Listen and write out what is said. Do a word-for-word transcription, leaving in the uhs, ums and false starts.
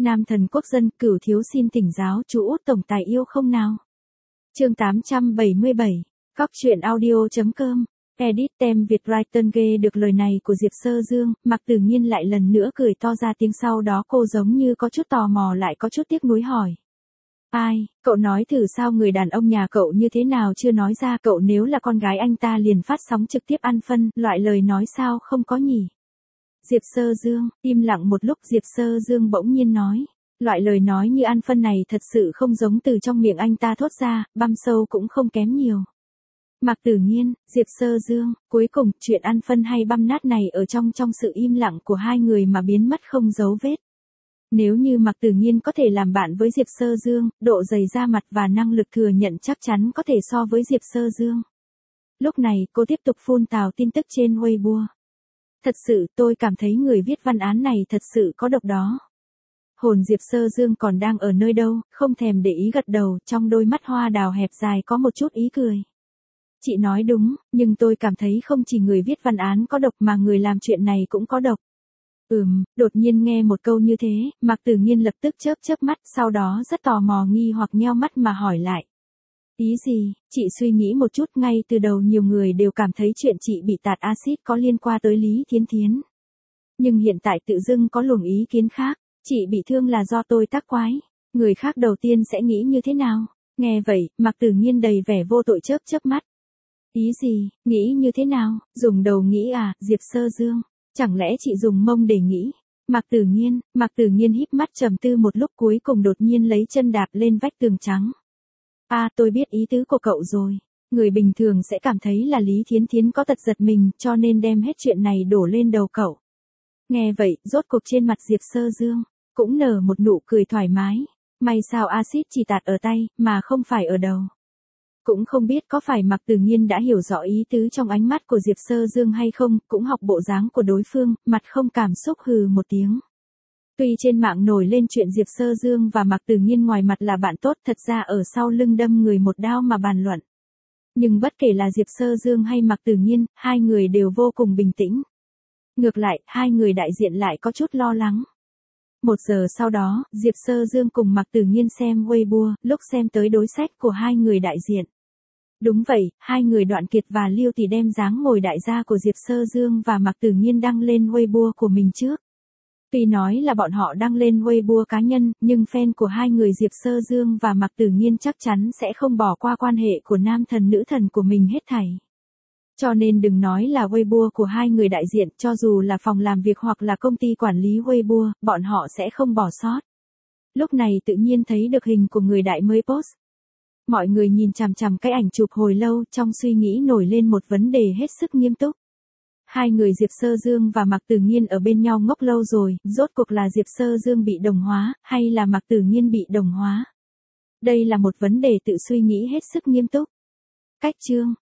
Nam thần quốc dân, Cửu thiếu xin thỉnh giáo chú Út tổng tài yêu không nào. Chương tám trăm bảy mươi bảy. Góc truyện audio.com. Edit tem Việt Brighton ghê được lời này của Diệp Sơ Dương, Mạc Tử Nghiên lại lần nữa cười to ra tiếng, sau đó cô giống như có chút tò mò lại có chút tiếc nuối hỏi. Ai, cậu nói thử sao, người đàn ông nhà cậu như thế nào chưa nói ra, cậu nếu là con gái anh ta liền phát sóng trực tiếp ăn phân, loại lời nói sao không có nhỉ? Diệp Sơ Dương, im lặng một lúc, Diệp Sơ Dương bỗng nhiên nói. Loại lời nói như ăn phân này thật sự không giống từ trong miệng anh ta thốt ra, băm sâu cũng không kém nhiều. Mạc Tử Nghiên, Diệp Sơ Dương, cuối cùng, chuyện ăn phân hay băm nát này ở trong trong sự im lặng của hai người mà biến mất không dấu vết. Nếu như Mạc Tử Nghiên có thể làm bạn với Diệp Sơ Dương, độ dày da mặt và năng lực thừa nhận chắc chắn có thể so với Diệp Sơ Dương. Lúc này, cô tiếp tục phun tào tin tức trên Weibo. Thật sự, tôi cảm thấy người viết văn án này thật sự có độc đó. Hồn Diệp Sơ Dương còn đang ở nơi đâu, không thèm để ý gật đầu, trong đôi mắt hoa đào hẹp dài có một chút ý cười. Chị nói đúng, nhưng tôi cảm thấy không chỉ người viết văn án có độc mà người làm chuyện này cũng có độc. Ừm, đột nhiên nghe một câu như thế, Mạc Tử Nghiên lập tức chớp chớp mắt, sau đó rất tò mò nghi hoặc nheo mắt mà hỏi lại. Ý gì, chị suy nghĩ một chút, ngay từ đầu nhiều người đều cảm thấy chuyện chị bị tạt axit có liên quan tới Lý Thiến Thiến. Nhưng hiện tại tự dưng có luồng ý kiến khác, chị bị thương là do tôi tác quái. Người khác đầu tiên sẽ nghĩ như thế nào? Nghe vậy, Mạc Tử Nghiên đầy vẻ vô tội chớp chớp mắt. Ý gì, nghĩ như thế nào, dùng đầu nghĩ à, Diệp Sơ Dương, chẳng lẽ chị dùng mông để nghĩ? Mạc Tử Nghiên, Mạc Tử Nghiên híp mắt trầm tư một lúc, cuối cùng đột nhiên lấy chân đạp lên vách tường trắng. À, tôi biết ý tứ của cậu rồi. Người bình thường sẽ cảm thấy là Lý Thiến Thiến có tật giật mình, cho nên đem hết chuyện này đổ lên đầu cậu. Nghe vậy, rốt cuộc trên mặt Diệp Sơ Dương cũng nở một nụ cười thoải mái. May sao axit chỉ tạt ở tay, mà không phải ở đầu. Cũng không biết có phải Mạc Tử Nghiên đã hiểu rõ ý tứ trong ánh mắt của Diệp Sơ Dương hay không, cũng học bộ dáng của đối phương, mặt không cảm xúc hừ một tiếng. Tuy trên mạng nổi lên chuyện Diệp Sơ Dương và Mạc Tử Nghiên ngoài mặt là bạn tốt, thật ra ở sau lưng đâm người một đao mà bàn luận. Nhưng bất kể là Diệp Sơ Dương hay Mạc Tử Nghiên, hai người đều vô cùng bình tĩnh. Ngược lại, hai người đại diện lại có chút lo lắng. Một giờ sau đó, Diệp Sơ Dương cùng Mạc Tử Nghiên xem Weibo, lúc xem tới đối sách của hai người đại diện. Đúng vậy, hai người Đoạn Kiệt và Liêu Tỷ đem dáng ngồi đại gia của Diệp Sơ Dương và Mạc Tử Nghiên đăng lên Weibo của mình trước. Tuy nói là bọn họ đăng lên Weibo cá nhân, nhưng fan của hai người Diệp Sơ Dương và Mạc Tử Nghiên chắc chắn sẽ không bỏ qua quan hệ của nam thần nữ thần của mình hết thảy. Cho nên đừng nói là Weibo của hai người đại diện, cho dù là phòng làm việc hoặc là công ty quản lý Weibo, bọn họ sẽ không bỏ sót. Lúc này tự nhiên thấy được hình của người đại mới post. Mọi người nhìn chằm chằm cái ảnh chụp hồi lâu, trong suy nghĩ nổi lên một vấn đề hết sức nghiêm túc. Hai người Diệp Sơ Dương và Mạc Tử Nghiên ở bên nhau ngốc lâu rồi, rốt cuộc là Diệp Sơ Dương bị đồng hóa, hay là Mạc Tử Nghiên bị đồng hóa? Đây là một vấn đề tự suy nghĩ hết sức nghiêm túc. Cách chương,